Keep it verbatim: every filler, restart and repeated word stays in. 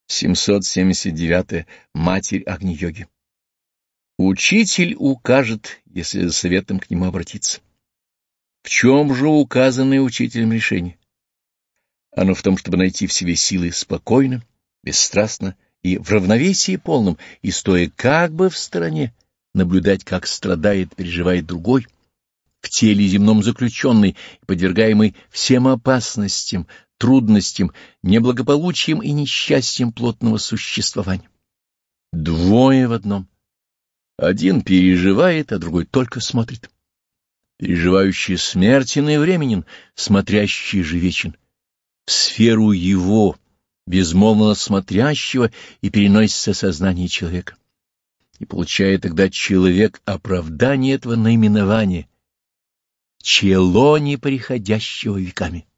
семьсот семьдесят девятое. Матерь Агни-йоги. Учитель укажет, если за советом к нему обратиться. В чем же указанное учителем решение? Оно в том, чтобы найти в себе силы спокойно, бесстрастно и в равновесии полном, и стоя как бы в стороне, наблюдать, как страдает, переживает другой, в теле земном заключенный и подвергаемый всем опасностям, трудностям, неблагополучием и несчастьем плотного существования. Двое в одном. Один переживает, а другой только смотрит. Переживающий смертен и временен, смотрящий же вечен. В сферу его, безмолвно смотрящего, и переносится сознание человека. И получает тогда человек оправдание этого наименования, чело неприходящего веками.